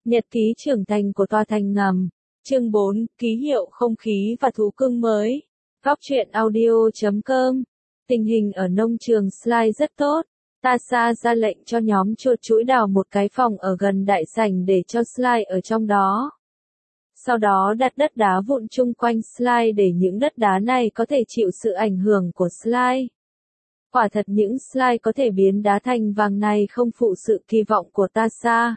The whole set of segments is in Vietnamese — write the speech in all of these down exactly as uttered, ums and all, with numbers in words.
Nhật ký trưởng thành của tòa thành ngầm. Chương bốn, ký hiệu không khí và thú cưng mới. Góc truyện audio chấm com. Tình hình ở nông trường Sly rất tốt. Tasha ra lệnh cho nhóm chuột chũi đào một cái phòng ở gần đại sảnh để cho Sly ở trong đó. Sau đó đặt đất đá vụn chung quanh Sly để những đất đá này có thể chịu sự ảnh hưởng của Sly. Quả thật những Sly có thể biến đá thành vàng này không phụ sự kỳ vọng của Tasha.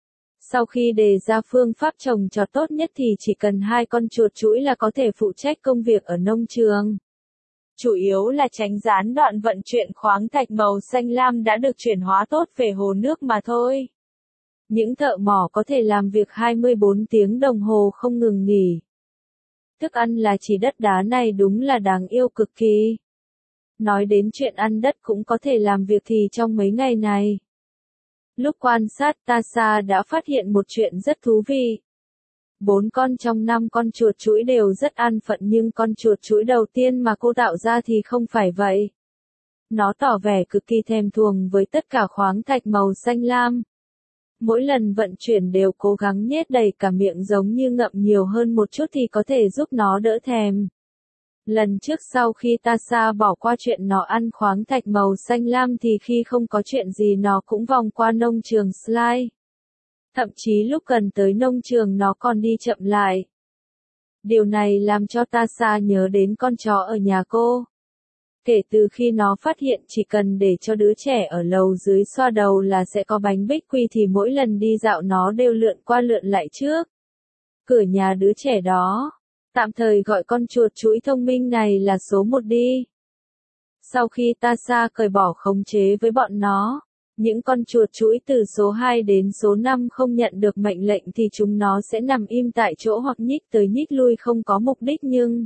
Sau khi đề ra phương pháp trồng trọt tốt nhất thì chỉ cần hai con chuột chũi là có thể phụ trách công việc ở nông trường. Chủ yếu là tránh gián đoạn vận chuyển khoáng thạch màu xanh lam đã được chuyển hóa tốt về hồ nước mà thôi. Những thợ mỏ có thể làm việc hai mươi bốn tiếng đồng hồ không ngừng nghỉ. Thức ăn là chỉ đất đá này đúng là đáng yêu cực kỳ. Nói đến chuyện ăn đất cũng có thể làm việc thì trong mấy ngày này. Lúc quan sát Tasha đã phát hiện một chuyện rất thú vị. Bốn con trong năm con chuột chũi đều rất an phận nhưng con chuột chũi đầu tiên mà cô tạo ra thì không phải vậy. Nó tỏ vẻ cực kỳ thèm thuồng với tất cả khoáng thạch màu xanh lam. Mỗi lần vận chuyển đều cố gắng nhét đầy cả miệng giống như ngậm nhiều hơn một chút thì có thể giúp nó đỡ thèm. Lần trước sau khi Tasha bỏ qua chuyện nó ăn khoáng thạch màu xanh lam thì khi không có chuyện gì nó cũng vòng qua nông trường Sly. Thậm chí lúc gần tới nông trường nó còn đi chậm lại. Điều này làm cho Tasha nhớ đến con chó ở nhà cô. Kể từ khi nó phát hiện chỉ cần để cho đứa trẻ ở lầu dưới xoa đầu là sẽ có bánh bích quy thì mỗi lần đi dạo nó đều lượn qua lượn lại trước cửa nhà đứa trẻ đó. Tạm thời gọi con chuột chũi thông minh này là số một đi. Sau khi Tasha cởi bỏ khống chế với bọn nó, những con chuột chũi từ số hai đến số năm không nhận được mệnh lệnh thì chúng nó sẽ nằm im tại chỗ hoặc nhích tới nhích lui không có mục đích nhưng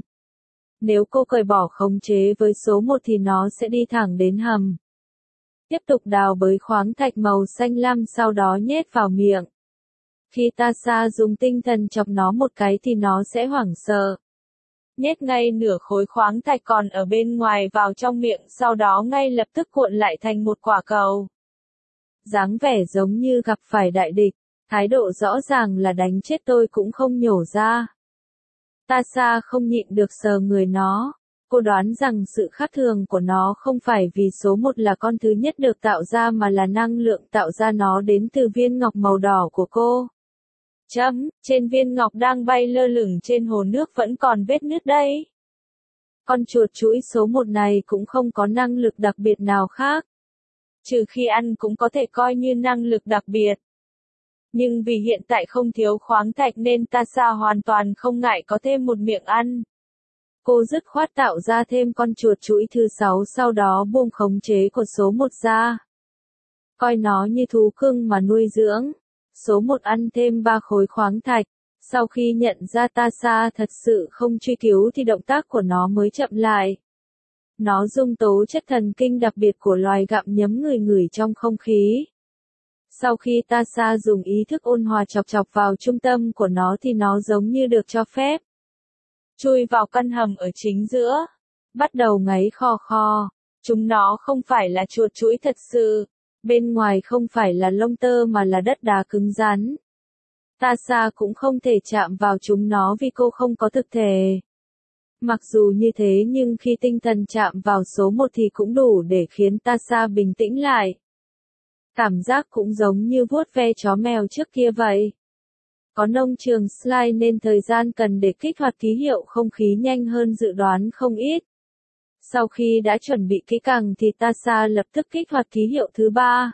nếu cô cởi bỏ khống chế với số một thì nó sẽ đi thẳng đến hầm. Tiếp tục đào bới khoáng thạch màu xanh lam sau đó nhét vào miệng. Khi Tasha dùng tinh thần chọc nó một cái thì nó sẽ hoảng sợ. Nhét ngay nửa khối khoáng thạch còn ở bên ngoài vào trong miệng sau đó ngay lập tức cuộn lại thành một quả cầu. Dáng vẻ giống như gặp phải đại địch, thái độ rõ ràng là đánh chết tôi cũng không nhổ ra. Tasha không nhịn được sờ người nó. Cô đoán rằng sự khác thường của nó không phải vì số một là con thứ nhất được tạo ra mà là năng lượng tạo ra nó đến từ viên ngọc màu đỏ của cô. Chấm, trên viên ngọc đang bay lơ lửng trên hồ nước vẫn còn vết nứt đây. Con chuột chũi số một này cũng không có năng lực đặc biệt nào khác. Trừ khi ăn cũng có thể coi như năng lực đặc biệt. Nhưng vì hiện tại không thiếu khoáng thạch nên Tasha hoàn toàn không ngại có thêm một miệng ăn. Cô dứt khoát tạo ra thêm con chuột chũi thứ sáu sau đó buông khống chế của số một ra. Coi nó như thú cưng mà nuôi dưỡng. Số một ăn thêm ba khối khoáng thạch. Sau khi nhận ra Tasha thật sự không truy cứu thì động tác của nó mới chậm lại. Nó dùng tố chất thần kinh đặc biệt của loài gặm nhấm người ngửi trong không khí. Sau khi Tasha dùng ý thức ôn hòa chọc chọc vào trung tâm của nó thì nó giống như được cho phép. Chui vào căn hầm ở chính giữa. Bắt đầu ngáy khò khò. Chúng nó không phải là chuột chũi thật sự. Bên ngoài không phải là lông tơ mà là đất đá cứng rắn. Tasha cũng không thể chạm vào chúng nó vì cô không có thực thể. Mặc dù như thế nhưng khi tinh thần chạm vào số một thì cũng đủ để khiến Tasha bình tĩnh lại. Cảm giác cũng giống như vuốt ve chó mèo trước kia vậy. Có nông trường Sly nên thời gian cần để kích hoạt ký hiệu không khí nhanh hơn dự đoán không ít. Sau khi đã chuẩn bị kỹ càng thì Tasha lập tức kích hoạt ký hiệu thứ ba.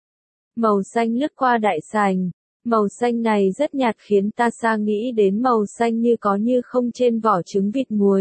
Màu xanh lướt qua đại sảnh. Màu xanh này rất nhạt khiến Tasha nghĩ đến màu xanh như có như không trên vỏ trứng vịt muối.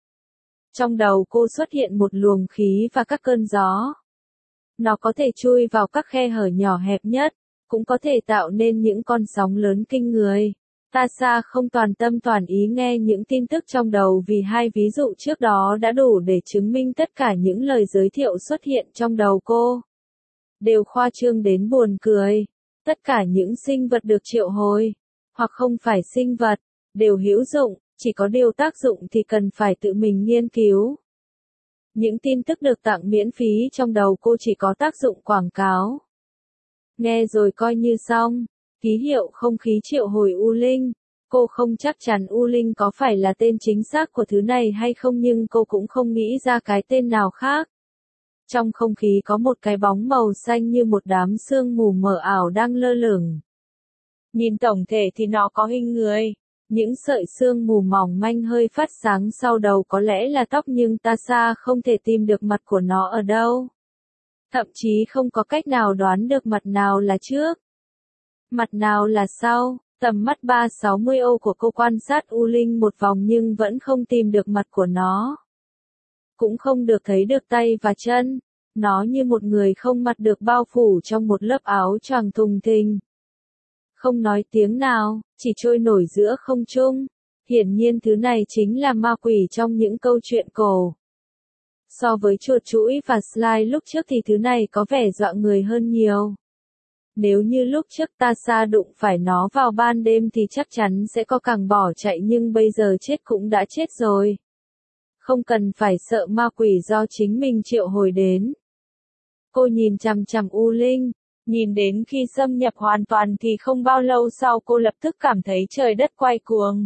Trong đầu cô xuất hiện một luồng khí và các cơn gió. Nó có thể chui vào các khe hở nhỏ hẹp nhất, cũng có thể tạo nên những con sóng lớn kinh người. Tasha không toàn tâm toàn ý nghe những tin tức trong đầu vì hai ví dụ trước đó đã đủ để chứng minh tất cả những lời giới thiệu xuất hiện trong đầu cô đều khoa trương đến buồn cười. Tất cả những sinh vật được triệu hồi, hoặc không phải sinh vật, đều hữu dụng, chỉ có điều tác dụng thì cần phải tự mình nghiên cứu. Những tin tức được tặng miễn phí trong đầu cô chỉ có tác dụng quảng cáo. Nghe rồi coi như xong. Ký hiệu không khí triệu hồi U Linh. Cô không chắc chắn U Linh có phải là tên chính xác của thứ này hay không nhưng cô cũng không nghĩ ra cái tên nào khác. Trong không khí có một cái bóng màu xanh như một đám sương mù mờ ảo đang lơ lửng. Nhìn tổng thể thì nó có hình người. Những sợi sương mù mỏng manh hơi phát sáng sau đầu có lẽ là tóc nhưng Tasha không thể tìm được mặt của nó ở đâu. Thậm chí không có cách nào đoán được mặt nào là trước, mặt nào là sau. Tầm mắt ba trăm sáu mươi ô của cô quan sát U Linh một vòng nhưng vẫn không tìm được mặt của nó. Cũng không được thấy được tay và chân. Nó như một người không mặt được bao phủ trong một lớp áo choàng thùng thình. Không nói tiếng nào, chỉ trôi nổi giữa không trung. Hiển nhiên thứ này chính là ma quỷ trong những câu chuyện cổ. So với chuột chũi và slime lúc trước thì thứ này có vẻ dọa người hơn nhiều. Nếu như lúc trước Tasha đụng phải nó vào ban đêm thì chắc chắn sẽ có càng bỏ chạy nhưng bây giờ chết cũng đã chết rồi. Không cần phải sợ ma quỷ do chính mình triệu hồi đến. Cô nhìn chằm chằm U Linh, nhìn đến khi xâm nhập hoàn toàn thì không bao lâu sau cô lập tức cảm thấy trời đất quay cuồng.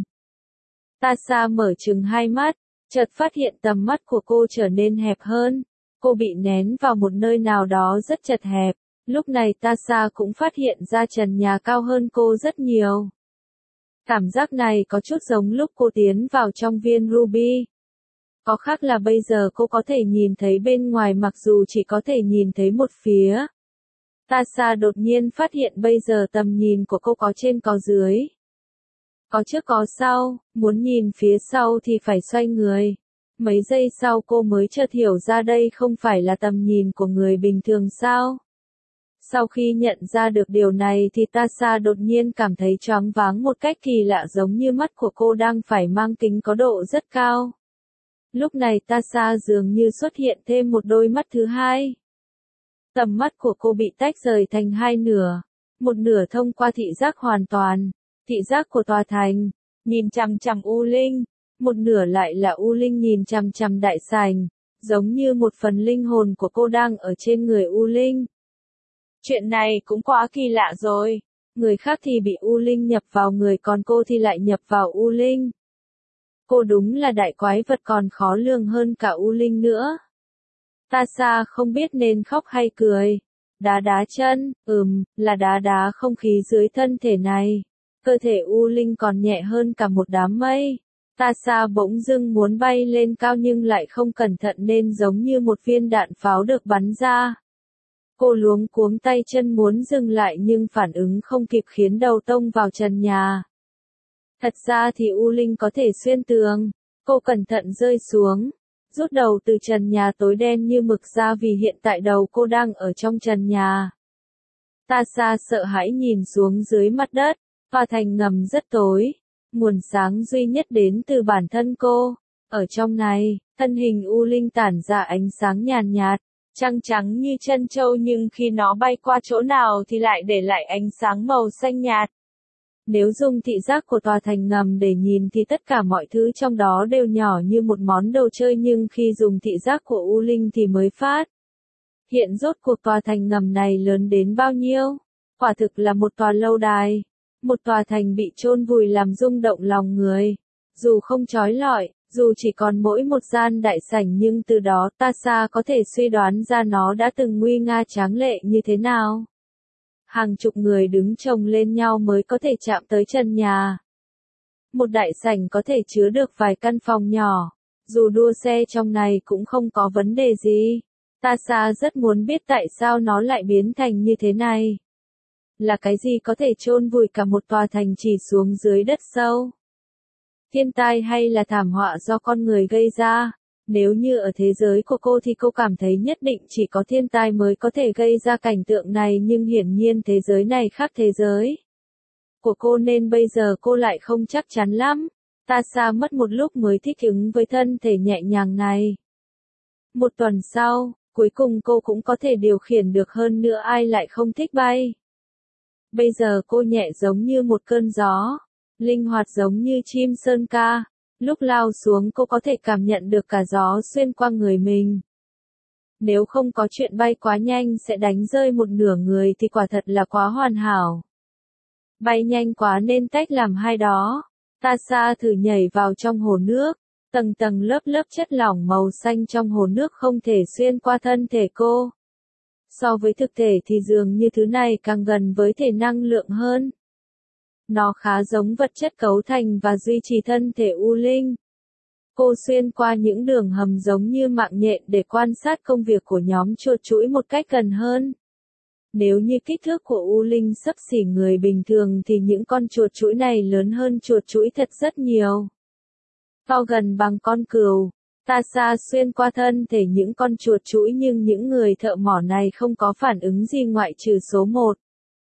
Tasha mở trừng hai mắt, chợt phát hiện tầm mắt của cô trở nên hẹp hơn. Cô bị nén vào một nơi nào đó rất chật hẹp. Lúc này Tasha cũng phát hiện ra trần nhà cao hơn cô rất nhiều. Cảm giác này có chút giống lúc cô tiến vào trong viên ruby. Có khác là bây giờ cô có thể nhìn thấy bên ngoài mặc dù chỉ có thể nhìn thấy một phía. Tasha đột nhiên phát hiện bây giờ tầm nhìn của cô có trên có dưới. Có trước có sau, muốn nhìn phía sau thì phải xoay người. Mấy giây sau cô mới chợt hiểu ra đây không phải là tầm nhìn của người bình thường sao. Sau khi nhận ra được điều này thì Tasha đột nhiên cảm thấy choáng váng một cách kỳ lạ giống như mắt của cô đang phải mang kính có độ rất cao. Lúc này Tasha dường như xuất hiện thêm một đôi mắt thứ hai. Tầm mắt của cô bị tách rời thành hai nửa. Một nửa thông qua thị giác hoàn toàn, thị giác của tòa thành, nhìn chằm chằm U Linh. Một nửa lại là U Linh nhìn chằm chằm đại sảnh, giống như một phần linh hồn của cô đang ở trên người U Linh. Chuyện này cũng quá kỳ lạ rồi. Người khác thì bị U Linh nhập vào người còn cô thì lại nhập vào U Linh. Cô đúng là đại quái vật còn khó lường hơn cả U Linh nữa. Tasha không biết nên khóc hay cười. Đá đá chân, ừm, là đá đá không khí dưới thân thể này. Cơ thể U Linh còn nhẹ hơn cả một đám mây. Tasha bỗng dưng muốn bay lên cao nhưng lại không cẩn thận nên giống như một viên đạn pháo được bắn ra. Cô luống cuống tay chân muốn dừng lại nhưng phản ứng không kịp khiến đầu tông vào trần nhà. Thật ra thì U Linh có thể xuyên tường. Cô cẩn thận rơi xuống, rút đầu từ trần nhà tối đen như mực ra vì hiện tại đầu cô đang ở trong trần nhà. Tasha sợ hãi nhìn xuống dưới mặt đất, tòa thành ngầm rất tối. Nguồn sáng duy nhất đến từ bản thân cô. Ở trong này, thân hình U Linh tản ra ánh sáng nhàn nhạt, trắng trắng như trân châu nhưng khi nó bay qua chỗ nào thì lại để lại ánh sáng màu xanh nhạt. Nếu dùng thị giác của tòa thành ngầm để nhìn thì tất cả mọi thứ trong đó đều nhỏ như một món đồ chơi nhưng khi dùng thị giác của U Linh thì mới phát hiện rốt cuộc tòa thành ngầm này lớn đến bao nhiêu. Quả thực là một tòa lâu đài. Một tòa thành bị chôn vùi làm rung động lòng người. Dù không chói lọi, dù chỉ còn mỗi một gian đại sảnh nhưng từ đó Tasha có thể suy đoán ra nó đã từng nguy nga tráng lệ như thế nào. Hàng chục người đứng chồng lên nhau mới có thể chạm tới trần nhà. Một đại sảnh có thể chứa được vài căn phòng nhỏ. Dù đua xe trong này cũng không có vấn đề gì. Tasha rất muốn biết tại sao nó lại biến thành như thế này. Là cái gì có thể chôn vùi cả một tòa thành chỉ xuống dưới đất sâu? Thiên tai hay là thảm họa do con người gây ra? Nếu như ở thế giới của cô thì cô cảm thấy nhất định chỉ có thiên tai mới có thể gây ra cảnh tượng này nhưng hiển nhiên thế giới này khác thế giới của cô nên bây giờ cô lại không chắc chắn lắm. Tasha mất một lúc mới thích ứng với thân thể nhẹ nhàng này. Một tuần sau, cuối cùng cô cũng có thể điều khiển được hơn nữa ai lại không thích bay. Bây giờ cô nhẹ giống như một cơn gió, linh hoạt giống như chim sơn ca. Lúc lao xuống cô có thể cảm nhận được cả gió xuyên qua người mình. Nếu không có chuyện bay quá nhanh sẽ đánh rơi một nửa người thì quả thật là quá hoàn hảo. Bay nhanh quá nên tách làm hai đó. Tasha thử nhảy vào trong hồ nước. Tầng tầng lớp lớp chất lỏng màu xanh trong hồ nước không thể xuyên qua thân thể cô. So với thực thể thì dường như thứ này càng gần với thể năng lượng hơn. Nó khá giống vật chất cấu thành và duy trì thân thể U Linh. Cô xuyên qua những đường hầm giống như mạng nhện để quan sát công việc của nhóm chuột chũi một cách gần hơn. Nếu như kích thước của U Linh xấp xỉ người bình thường thì những con chuột chũi này lớn hơn chuột chũi thật rất nhiều. To gần bằng con cừu. Tasha xuyên qua thân thể những con chuột chũi nhưng những người thợ mỏ này không có phản ứng gì ngoại trừ số một.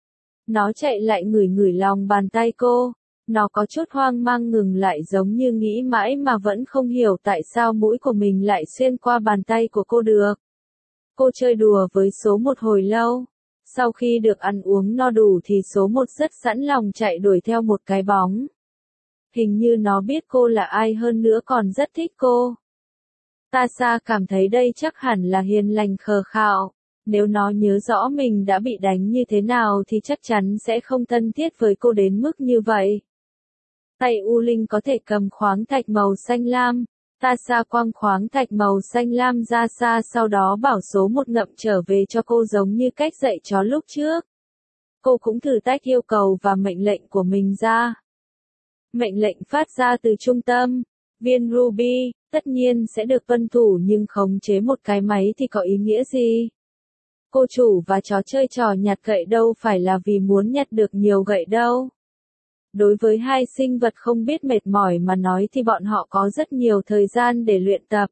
Nó chạy lại ngửi ngửi lòng bàn tay cô. Nó có chút hoang mang ngừng lại giống như nghĩ mãi mà vẫn không hiểu tại sao mũi của mình lại xuyên qua bàn tay của cô được. Cô chơi đùa với số một hồi lâu. Sau khi được ăn uống no đủ thì số một rất sẵn lòng chạy đuổi theo một cái bóng. Hình như nó biết cô là ai hơn nữa còn rất thích cô. Tasha cảm thấy đây chắc hẳn là hiền lành khờ khạo. Nếu nó nhớ rõ mình đã bị đánh như thế nào thì chắc chắn sẽ không thân thiết với cô đến mức như vậy. Tay U Linh có thể cầm khoáng thạch màu xanh lam. Tasha quăng khoáng thạch màu xanh lam ra xa sau đó bảo số một ngậm trở về cho cô giống như cách dạy chó lúc trước. Cô cũng thử tách yêu cầu và mệnh lệnh của mình ra. Mệnh lệnh phát ra từ trung tâm. Viên Ruby, tất nhiên sẽ được tuân thủ nhưng khống chế một cái máy thì có ý nghĩa gì? Cô chủ và chó chơi trò nhặt gậy đâu phải là vì muốn nhặt được nhiều gậy đâu. Đối với hai sinh vật không biết mệt mỏi mà nói thì bọn họ có rất nhiều thời gian để luyện tập.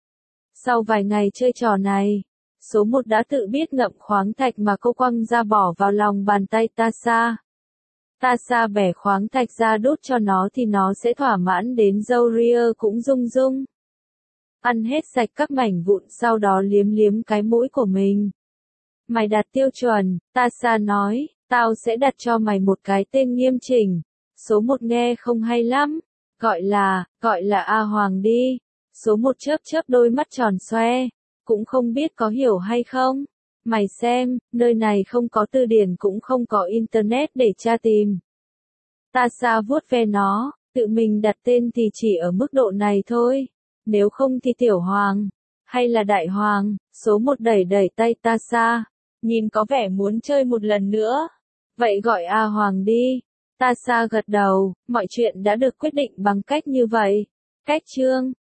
Sau vài ngày chơi trò này, số một đã tự biết ngậm khoáng thạch mà cô quăng ra bỏ vào lòng bàn tay Tasha. Tasha bẻ khoáng thạch ra đút cho nó thì nó sẽ thỏa mãn đến râu ria cũng rung rung. Ăn hết sạch các mảnh vụn sau đó liếm liếm cái mũi của mình. Mày đạt tiêu chuẩn, Tasha nói, tao sẽ đặt cho mày một cái tên nghiêm chỉnh. Số một nghe không hay lắm. Gọi là, gọi là A Hoàng đi. Số một chớp chớp đôi mắt tròn xoe. Cũng không biết có hiểu hay không. Mày xem, nơi này không có từ điển cũng không có internet để tra tìm. Tasha vuốt ve nó, tự mình đặt tên thì chỉ ở mức độ này thôi. Nếu không thì Tiểu Hoàng, hay là Đại Hoàng. Số một đẩy đẩy tay Tasha. Nhìn có vẻ muốn chơi một lần nữa. Vậy gọi A Hoàng đi. Tasha gật đầu, mọi chuyện đã được quyết định bằng cách như vậy. Cách chương